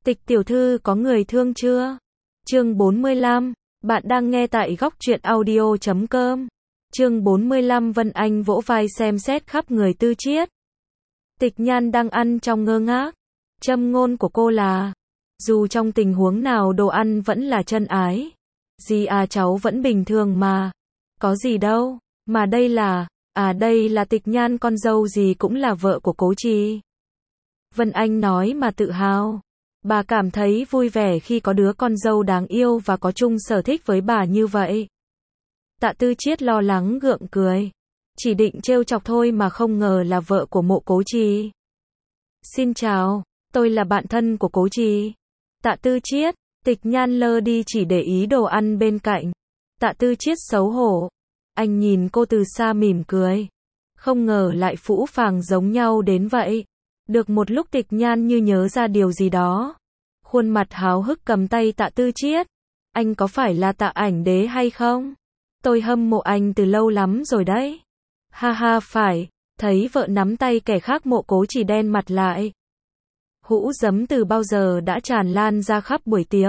Tịch tiểu thư có người thương chưa? Chương 45, bạn đang nghe tại góc truyện audio.com. Chương 45 Vân Anh vỗ vai xem xét khắp người Tư Chiết. Tịch Nhan đang ăn trong ngơ ngác. Châm ngôn của cô là, dù trong tình huống nào đồ ăn vẫn là chân ái. Dì à cháu vẫn bình thường mà. Có gì đâu, mà đây là Tịch Nhan con dâu dì cũng là vợ của Cố Trì. Vân Anh nói mà tự hào. Bà cảm thấy vui vẻ khi có đứa con dâu đáng yêu và có chung sở thích với bà như vậy. Tạ Tư Chiết lo lắng gượng cười. Chỉ định trêu chọc thôi mà không ngờ là vợ của Mộ Cố Trì. Xin chào, tôi là bạn thân của Cố Trì. Tạ Tư Chiết, Tịch Nhan lơ đi chỉ để ý đồ ăn bên cạnh. Tạ Tư Chiết xấu hổ. Anh nhìn cô từ xa mỉm cười. Không ngờ lại phũ phàng giống nhau đến vậy. Được một lúc Tịch Nhan như nhớ ra điều gì đó. Khuôn mặt háo hức cầm tay Tạ Tư Chiết. Anh có phải là Tạ Ảnh Đế hay không? Tôi hâm mộ anh từ lâu lắm rồi đấy. Ha ha phải, thấy vợ nắm tay kẻ khác Mộ Cố Trì đen mặt lại. Hũ giấm từ bao giờ đã tràn lan ra khắp buổi tiệc.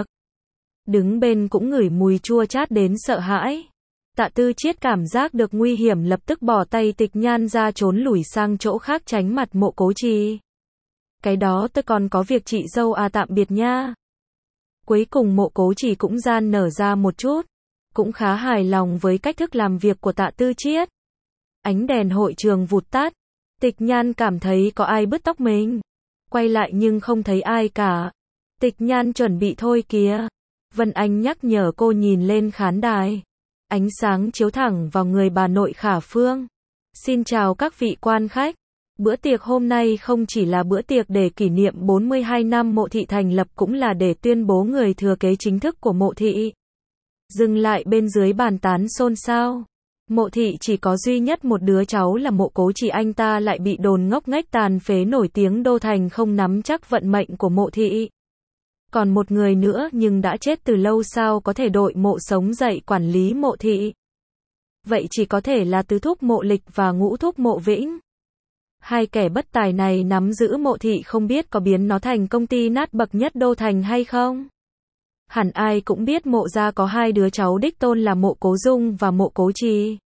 Đứng bên cũng ngửi mùi chua chát đến sợ hãi. Tạ Tư Chiết cảm giác được nguy hiểm lập tức bỏ tay Tịch Nhan ra trốn lủi sang chỗ khác tránh mặt Mộ Cố Trì. Cái đó tôi còn có việc chị dâu à tạm biệt nha. Cuối cùng Mộ Cố Trì cũng gian nở ra một chút. Cũng khá hài lòng với cách thức làm việc của Tạ Tư Chiết. Ánh đèn hội trường vụt tắt. Tịch Nhan cảm thấy có ai bứt tóc mình. Quay lại nhưng không thấy ai cả. Tịch Nhan chuẩn bị thôi kìa. Vân Anh nhắc nhở cô nhìn lên khán đài. Ánh sáng chiếu thẳng vào người bà nội Khả Phương. Xin chào các vị quan khách. Bữa tiệc hôm nay không chỉ là bữa tiệc để kỷ niệm 42 năm Mộ Thị thành lập cũng là để tuyên bố người thừa kế chính thức của Mộ Thị. Dừng lại bên dưới bàn tán xôn xao. Mộ Thị chỉ có duy nhất một đứa cháu là Mộ Cố Trì, anh ta lại bị đồn ngốc nghếch tàn phế nổi tiếng đô thành không nắm chắc vận mệnh của Mộ Thị. Còn một người nữa nhưng đã chết từ lâu sao có thể đội Mộ sống dậy quản lý Mộ Thị. Vậy chỉ có thể là tứ thúc Mộ Lịch và ngũ thúc Mộ Vĩnh. Hai kẻ bất tài này nắm giữ Mộ Thị không biết có biến nó thành công ty nát bậc nhất đô thành hay không. Hẳn ai cũng biết Mộ gia có hai đứa cháu đích tôn là Mộ Cố Dung và Mộ Cố Trì.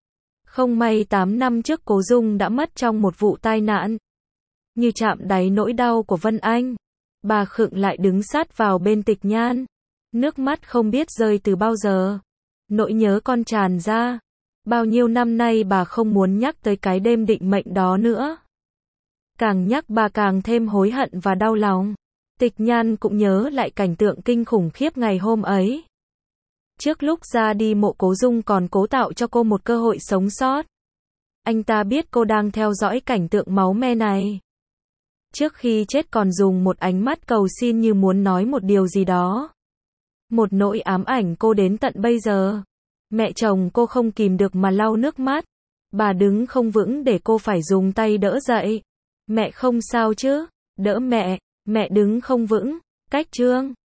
Không may 8 năm trước Cố Dung đã mất trong một vụ tai nạn. Như chạm đáy nỗi đau của Vân Anh. Bà khựng lại đứng sát vào bên Tịch Nhan. Nước mắt không biết rơi từ bao giờ. Nỗi nhớ con tràn ra. Bao nhiêu năm nay bà không muốn nhắc tới cái đêm định mệnh đó nữa. Càng nhắc bà càng thêm hối hận và đau lòng. Tịch Nhan cũng nhớ lại cảnh tượng kinh khủng khiếp ngày hôm ấy. Trước lúc ra đi Mộ Cố Dung còn cố tạo cho cô một cơ hội sống sót. Anh ta biết cô đang theo dõi cảnh tượng máu me này. Trước khi chết còn dùng một ánh mắt cầu xin như muốn nói một điều gì đó. Một nỗi ám ảnh cô đến tận bây giờ. Mẹ chồng cô không kìm được mà lau nước mắt. Bà đứng không vững để cô phải dùng tay đỡ dậy. Mẹ không sao chứ? Đỡ mẹ. Mẹ đứng không vững. Cách Trương.